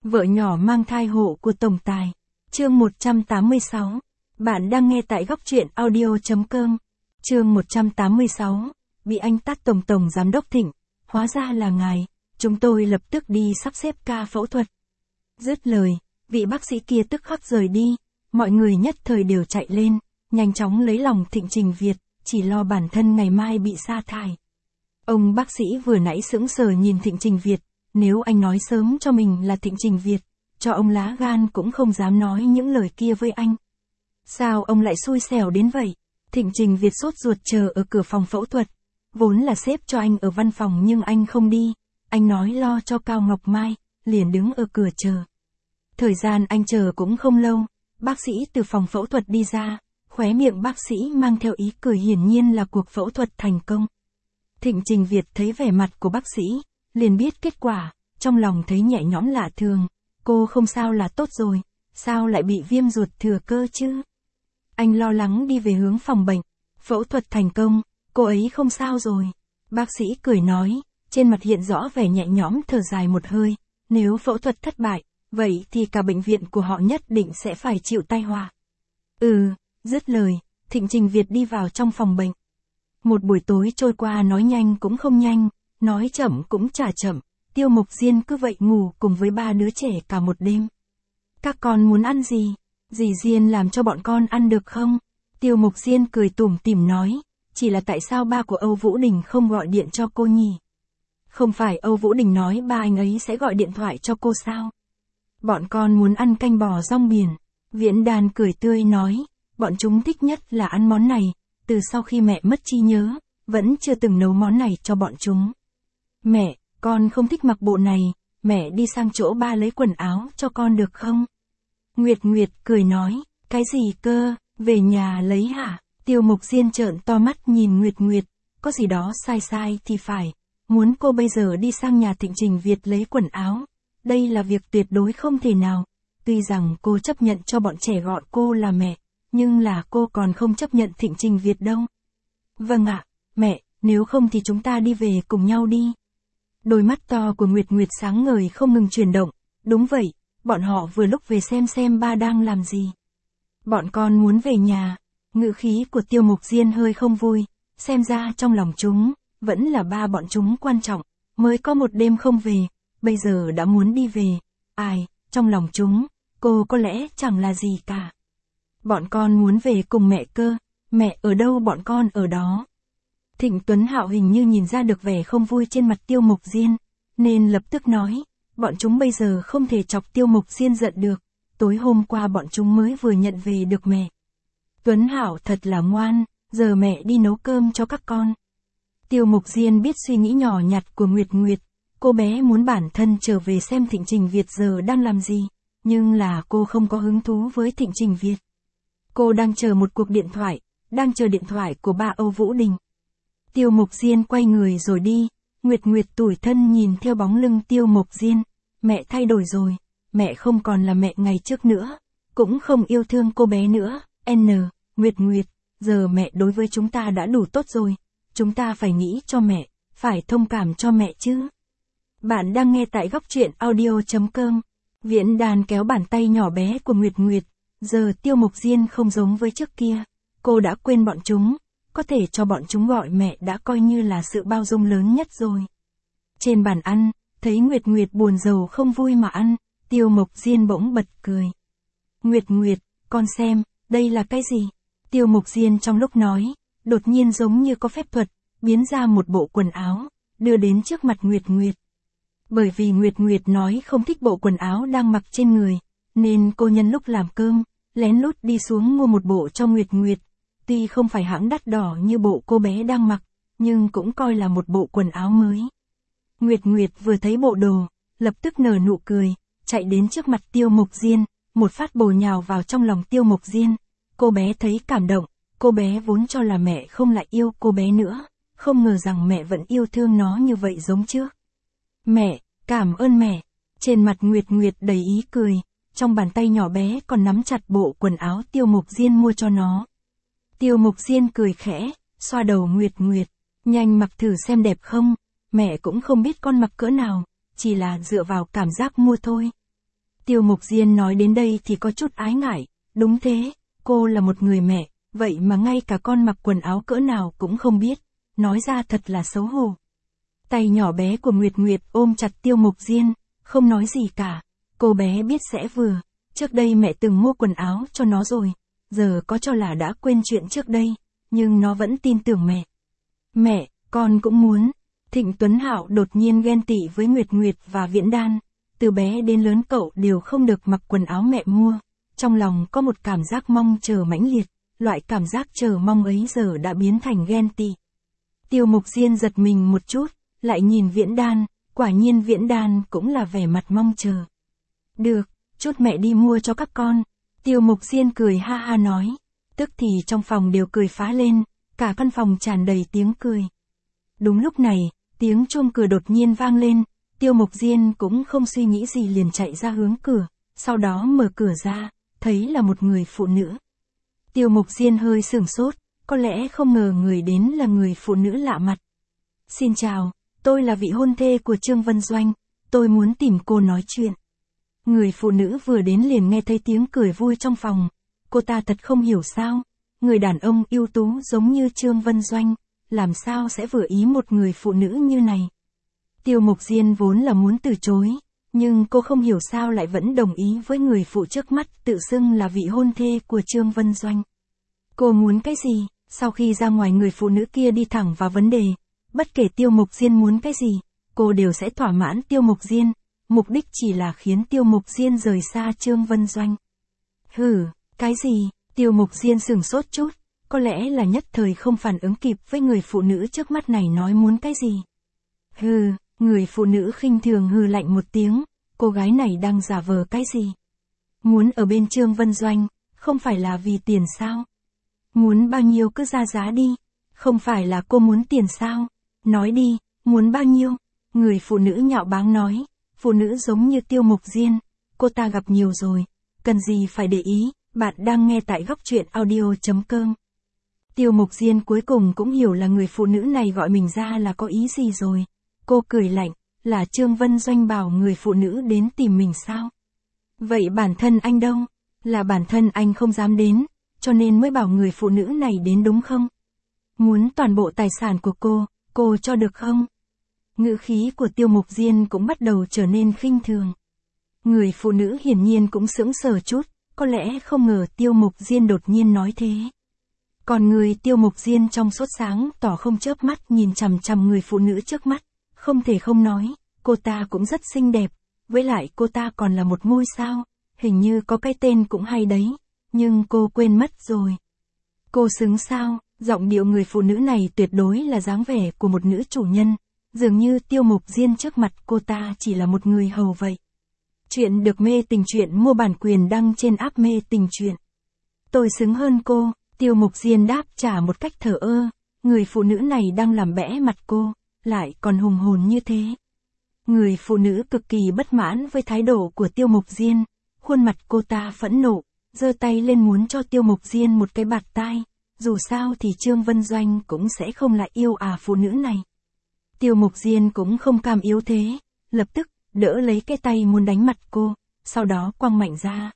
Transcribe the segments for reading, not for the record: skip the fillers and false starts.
Vợ nhỏ mang thai hộ của tổng tài. Chương 186. Bạn đang nghe tại góc truyện audio.com. Chương 186. Bị anh tát tổng giám đốc Thịnh. Hóa ra là ngài. Chúng tôi lập tức đi sắp xếp ca phẫu thuật. Dứt lời, vị bác sĩ kia tức khắc rời đi. Mọi người nhất thời đều chạy lên, nhanh chóng lấy lòng Thịnh Trình Việt, chỉ lo bản thân ngày mai bị sa thải. Ông bác sĩ vừa nãy sững sờ nhìn Thịnh Trình Việt, nếu anh nói sớm cho mình là Thịnh Trình Việt, cho ông lá gan cũng không dám nói những lời kia với anh. Sao ông lại xui xẻo đến vậy? Thịnh Trình Việt sốt ruột chờ ở cửa phòng phẫu thuật. Vốn là xếp cho anh ở văn phòng nhưng anh không đi. Anh nói lo cho Cao Ngọc Mai, liền đứng ở cửa chờ. Thời gian anh chờ cũng không lâu, bác sĩ từ phòng phẫu thuật đi ra, khóe miệng bác sĩ mang theo ý cười, hiển nhiên là cuộc phẫu thuật thành công. Thịnh Trình Việt thấy vẻ mặt của bác sĩ, liền biết kết quả, trong lòng thấy nhẹ nhõm lạ thường. Cô không sao là tốt rồi, sao lại bị viêm ruột thừa cơ chứ? Anh lo lắng đi về hướng phòng bệnh. Phẫu thuật thành công, cô ấy không sao rồi. Bác sĩ cười nói, trên mặt hiện rõ vẻ nhẹ nhõm, thở dài một hơi. Nếu phẫu thuật thất bại, vậy thì cả bệnh viện của họ nhất định sẽ phải chịu tai họa. Dứt lời, Thịnh Trình Việt đi vào trong phòng bệnh. Một buổi tối trôi qua nói nhanh cũng không nhanh, nói chậm cũng chả chậm. Tiêu Mộc Diên cứ vậy ngủ cùng với ba đứa trẻ cả một đêm. Các con muốn ăn gì? Dì Diên làm cho bọn con ăn được không? Tiêu Mộc Diên cười tủm tỉm nói, chỉ là tại sao ba của Âu Vũ Đình không gọi điện cho cô nhỉ? Không phải Âu Vũ Đình nói ba anh ấy sẽ gọi điện thoại cho cô sao? Bọn con muốn ăn canh bò rong biển. Viễn Đàn cười tươi nói, bọn chúng thích nhất là ăn món này, từ sau khi mẹ mất trí nhớ, vẫn chưa từng nấu món này cho bọn chúng. Mẹ, con không thích mặc bộ này, mẹ đi sang chỗ ba lấy quần áo cho con được không? Nguyệt Nguyệt cười nói, cái gì cơ, về nhà lấy hả? Tiêu Mộc Diên trợn to mắt nhìn Nguyệt Nguyệt, có gì đó sai thì phải, muốn cô bây giờ đi sang nhà Thịnh Trình Việt lấy quần áo, đây là việc tuyệt đối không thể nào. Tuy rằng cô chấp nhận cho bọn trẻ gọi cô là mẹ, nhưng là cô còn không chấp nhận Thịnh Trình Việt đâu. Vâng ạ, mẹ, nếu không thì chúng ta đi về cùng nhau đi. Đôi mắt to của Nguyệt Nguyệt sáng ngời không ngừng chuyển động, đúng vậy, bọn họ vừa lúc về xem ba đang làm gì. Bọn con muốn về nhà. Ngữ khí của Tiêu Mộc Diên hơi không vui, xem ra trong lòng chúng, vẫn là ba bọn chúng quan trọng, mới có một đêm không về, bây giờ đã muốn đi về. Ai, trong lòng chúng, cô có lẽ chẳng là gì cả. Bọn con muốn về cùng mẹ cơ, mẹ ở đâu bọn con ở đó. Thịnh Tuấn Hạo hình như nhìn ra được vẻ không vui trên mặt Tiêu Mộc Diên, nên lập tức nói, bọn chúng bây giờ không thể chọc Tiêu Mộc Diên giận được, tối hôm qua bọn chúng mới vừa nhận về được mẹ. Tuấn Hạo thật là ngoan, giờ mẹ đi nấu cơm cho các con. Tiêu Mộc Diên biết suy nghĩ nhỏ nhặt của Nguyệt Nguyệt, cô bé muốn bản thân trở về xem Thịnh Trình Việt giờ đang làm gì, nhưng là cô không có hứng thú với Thịnh Trình Việt. Cô đang chờ một cuộc điện thoại, đang chờ điện thoại của ba Âu Vũ Đình. Tiêu Mộc Diên quay người rồi đi, Nguyệt Nguyệt tủi thân nhìn theo bóng lưng Tiêu Mộc Diên, mẹ thay đổi rồi, mẹ không còn là mẹ ngày trước nữa, cũng không yêu thương cô bé nữa. Nguyệt Nguyệt, giờ mẹ đối với chúng ta đã đủ tốt rồi, chúng ta phải nghĩ cho mẹ, phải thông cảm cho mẹ chứ. Bạn đang nghe tại góc truyện audio.com. Viễn Đàn kéo bàn tay nhỏ bé của Nguyệt Nguyệt, giờ Tiêu Mộc Diên không giống với trước kia, cô đã quên bọn chúng, có thể cho bọn chúng gọi mẹ đã coi như là sự bao dung lớn nhất rồi. Trên bàn ăn, thấy Nguyệt Nguyệt buồn rầu không vui mà ăn, Tiêu Mộc Diên bỗng bật cười. Nguyệt Nguyệt, con xem, đây là cái gì? Tiêu Mộc Diên trong lúc nói, đột nhiên giống như có phép thuật, biến ra một bộ quần áo, đưa đến trước mặt Nguyệt Nguyệt. Bởi vì Nguyệt Nguyệt nói không thích bộ quần áo đang mặc trên người, nên cô nhân lúc làm cơm, lén lút đi xuống mua một bộ cho Nguyệt Nguyệt. Tuy không phải hãng đắt đỏ như bộ cô bé đang mặc, nhưng cũng coi là một bộ quần áo mới. Nguyệt Nguyệt vừa thấy bộ đồ, lập tức nở nụ cười, chạy đến trước mặt Tiêu Mộc Diên, một phát bổ nhào vào trong lòng Tiêu Mộc Diên. Cô bé thấy cảm động, cô bé vốn cho là mẹ không lại yêu cô bé nữa, không ngờ rằng mẹ vẫn yêu thương nó như vậy giống trước. Mẹ, cảm ơn mẹ. Trên mặt Nguyệt Nguyệt đầy ý cười, trong bàn tay nhỏ bé còn nắm chặt bộ quần áo Tiêu Mộc Diên mua cho nó. Tiêu Mộc Diên cười khẽ, xoa đầu Nguyệt Nguyệt, nhanh mặc thử xem đẹp không, mẹ cũng không biết con mặc cỡ nào, chỉ là dựa vào cảm giác mua thôi. Tiêu Mục Diên nói đến đây thì có chút ái ngại, đúng thế, cô là một người mẹ, vậy mà ngay cả con mặc quần áo cỡ nào cũng không biết, nói ra thật là xấu hổ. Tay nhỏ bé của Nguyệt Nguyệt ôm chặt Tiêu Mục Diên, không nói gì cả, cô bé biết sẽ vừa, trước đây mẹ từng mua quần áo cho nó rồi, giờ có cho là đã quên chuyện trước đây, nhưng nó vẫn tin tưởng mẹ. Mẹ, con cũng muốn. Thịnh Tuấn Hạo đột nhiên ghen tị với Nguyệt Nguyệt và Viễn Đan, từ bé đến lớn cậu đều không được mặc quần áo mẹ mua, trong lòng có một cảm giác mong chờ mãnh liệt, loại cảm giác chờ mong ấy giờ đã biến thành ghen tị. Tiêu Mục Diên giật mình một chút, lại nhìn Viễn Đan, quả nhiên Viễn Đan cũng là vẻ mặt mong chờ. Được, chút mẹ đi mua cho các con. Tiêu Mục Diên cười ha ha nói, tức thì trong phòng đều cười phá lên, cả căn phòng tràn đầy tiếng cười. Đúng lúc này, tiếng chuông cửa đột nhiên vang lên, Tiêu Mục Diên cũng không suy nghĩ gì liền chạy ra hướng cửa, sau đó mở cửa ra, thấy là một người phụ nữ. Tiêu Mục Diên hơi sửng sốt, có lẽ không ngờ người đến là người phụ nữ lạ mặt. Xin chào, tôi là vị hôn thê của Trương Vân Doanh, tôi muốn tìm cô nói chuyện. Người phụ nữ vừa đến liền nghe thấy tiếng cười vui trong phòng, cô ta thật không hiểu sao, người đàn ông ưu tú giống như Trương Vân Doanh, làm sao sẽ vừa ý một người phụ nữ như này. Tiêu Mục Diên vốn là muốn từ chối, nhưng cô không hiểu sao lại vẫn đồng ý với người phụ trước mắt tự xưng là vị hôn thê của Trương Vân Doanh. Cô muốn cái gì? Sau khi ra ngoài người phụ nữ kia đi thẳng vào vấn đề, bất kể Tiêu Mục Diên muốn cái gì, cô đều sẽ thỏa mãn Tiêu Mục Diên, mục đích chỉ là khiến Tiêu Mục Diên rời xa Trương Vân Doanh. Hử, cái gì? Tiêu Mục Diên sửng sốt chút, có lẽ là nhất thời không phản ứng kịp với người phụ nữ trước mắt này nói muốn cái gì. Hừ, người phụ nữ khinh thường hừ lạnh một tiếng, cô gái này đang giả vờ cái gì? Muốn ở bên Trương Vân Doanh, không phải là vì tiền sao? Muốn bao nhiêu cứ ra giá đi, không phải là cô muốn tiền sao? Nói đi, muốn bao nhiêu? Người phụ nữ nhạo báng nói, phụ nữ giống như Tiêu Mục Diên, cô ta gặp nhiều rồi, cần gì phải để ý, bạn đang nghe tại góc truyện audio.com. Tiêu Mục Diên cuối cùng cũng hiểu là người phụ nữ này gọi mình ra là có ý gì rồi. Cô cười lạnh, là Trương Vân Doanh bảo người phụ nữ đến tìm mình sao? Vậy bản thân anh đâu? Là bản thân anh không dám đến, cho nên mới bảo người phụ nữ này đến đúng không? Muốn toàn bộ tài sản của cô cho được không? Ngữ khí của Tiêu Mục Diên cũng bắt đầu trở nên khinh thường. Người phụ nữ hiển nhiên cũng sững sờ chút, có lẽ không ngờ Tiêu Mục Diên đột nhiên nói thế. Còn người Tiêu Mục Diên trong sốt sáng tỏ không chớp mắt nhìn chằm chằm người phụ nữ trước mắt, không thể không nói, cô ta cũng rất xinh đẹp, với lại cô ta còn là một ngôi sao, hình như có cái tên cũng hay đấy, nhưng cô quên mất rồi. Cô xứng sao? Giọng điệu người phụ nữ này tuyệt đối là dáng vẻ của một nữ chủ nhân, dường như Tiêu Mục Diên trước mặt cô ta chỉ là một người hầu vậy. Chuyện được mê tình truyện mua bản quyền đăng trên app mê tình truyện. Tôi xứng hơn cô, Tiêu Mục Diên đáp trả một cách thờ ơ, người phụ nữ này đang làm bẽ mặt cô, lại còn hùng hồn như thế. Người phụ nữ cực kỳ bất mãn với thái độ của Tiêu Mục Diên, khuôn mặt cô ta phẫn nộ, giơ tay lên muốn cho Tiêu Mục Diên một cái bạt tai, dù sao thì Trương Vân Doanh cũng sẽ không lại yêu phụ nữ này. Tiêu Mục Diên cũng không cam yếu thế, lập tức đỡ lấy cái tay muốn đánh mặt cô, sau đó quăng mạnh ra.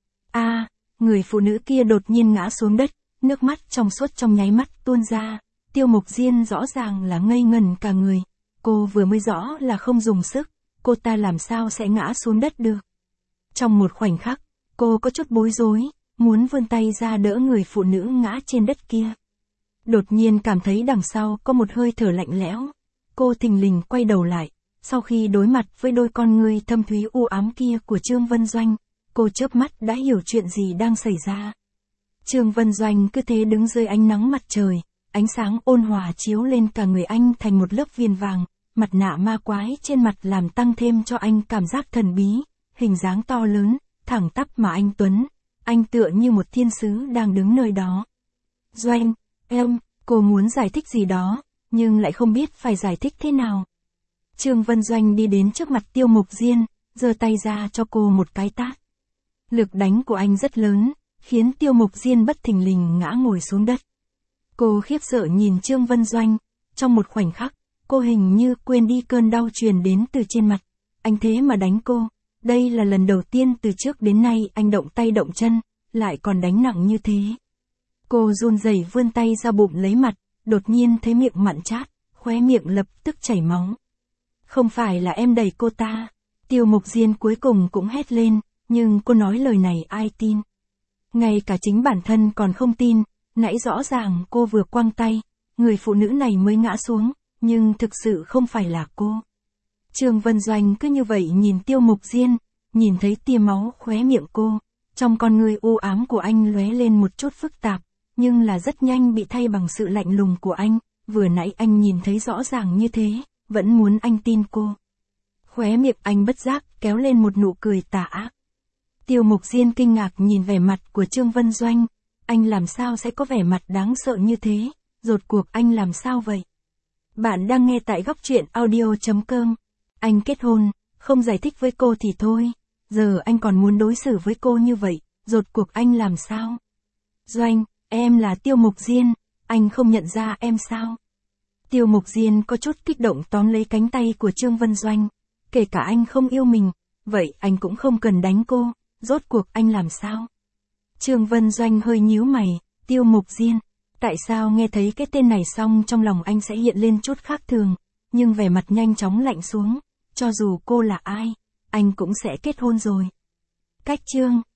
Người phụ nữ kia đột nhiên ngã xuống đất, nước mắt trong suốt trong nháy mắt tuôn ra, Tiêu Mục Diên rõ ràng là ngây ngần cả người, cô vừa mới rõ là không dùng sức, cô ta làm sao sẽ ngã xuống đất được. Trong một khoảnh khắc, cô có chút bối rối, muốn vươn tay ra đỡ người phụ nữ ngã trên đất kia. Đột nhiên cảm thấy đằng sau có một hơi thở lạnh lẽo, cô thình lình quay đầu lại, sau khi đối mặt với đôi con ngươi thâm thúy u ám kia của Trương Vân Doanh, cô chớp mắt đã hiểu chuyện gì đang xảy ra. Trương Vân Doanh cứ thế đứng dưới ánh nắng mặt trời, ánh sáng ôn hòa chiếu lên cả người anh thành một lớp viền vàng, mặt nạ ma quái trên mặt làm tăng thêm cho anh cảm giác thần bí, hình dáng to lớn, thẳng tắp mà anh tuấn, anh tựa như một thiên sứ đang đứng nơi đó. Doanh, cô muốn giải thích gì đó, nhưng lại không biết phải giải thích thế nào. Trương Vân Doanh đi đến trước mặt Tiêu Mục Diên, giơ tay ra cho cô một cái tát. Lực đánh của anh rất lớn, khiến Tiêu Mục Diên bất thình lình ngã ngồi xuống đất. Cô khiếp sợ nhìn Trương Vân Doanh, trong một khoảnh khắc, cô hình như quên đi cơn đau truyền đến từ trên mặt. Anh thế mà đánh cô, Đây là lần đầu tiên từ trước đến nay anh động tay động chân, lại còn đánh nặng như thế. Cô run rẩy vươn tay ra bụng lấy mặt, đột nhiên thấy miệng mặn chát, khóe miệng lập tức chảy máu. Không phải là em đẩy cô ta. Tiêu Mục Diên cuối cùng cũng hét lên, nhưng cô nói lời này ai tin. Ngay cả chính bản thân còn không tin, nãy rõ ràng cô vừa quăng tay, người phụ nữ này mới ngã xuống, nhưng thực sự không phải là cô. Trương Vân Doanh cứ như vậy nhìn Tiêu Mục Diên, nhìn thấy tia máu khóe miệng cô, trong con người u ám của anh lóe lên một chút phức tạp, nhưng là rất nhanh bị thay bằng sự lạnh lùng của anh, vừa nãy anh nhìn thấy rõ ràng như thế, vẫn muốn anh tin cô. Khóe miệng anh bất giác kéo lên một nụ cười tà ác. Tiêu Mục Diên kinh ngạc nhìn vẻ mặt của Trương Vân Doanh, anh làm sao sẽ có vẻ mặt đáng sợ như thế, rốt cuộc anh làm sao vậy? Bạn đang nghe tại góc truyện audio.com. Anh kết hôn, không giải thích với cô thì thôi, giờ anh còn muốn đối xử với cô như vậy, rốt cuộc anh làm sao? Doanh, em là Tiêu Mục Diên, anh không nhận ra em sao? Tiêu Mục Diên có chút kích động tóm lấy cánh tay của Trương Vân Doanh, kể cả anh không yêu mình, vậy anh cũng không cần đánh cô, rốt cuộc anh làm sao? Trương Vân Doanh hơi nhíu mày, Tiêu Mục Diên, tại sao nghe thấy cái tên này xong trong lòng anh sẽ hiện lên chút khác thường, nhưng vẻ mặt nhanh chóng lạnh xuống, cho dù cô là ai, anh cũng sẽ kết hôn rồi. Cách chương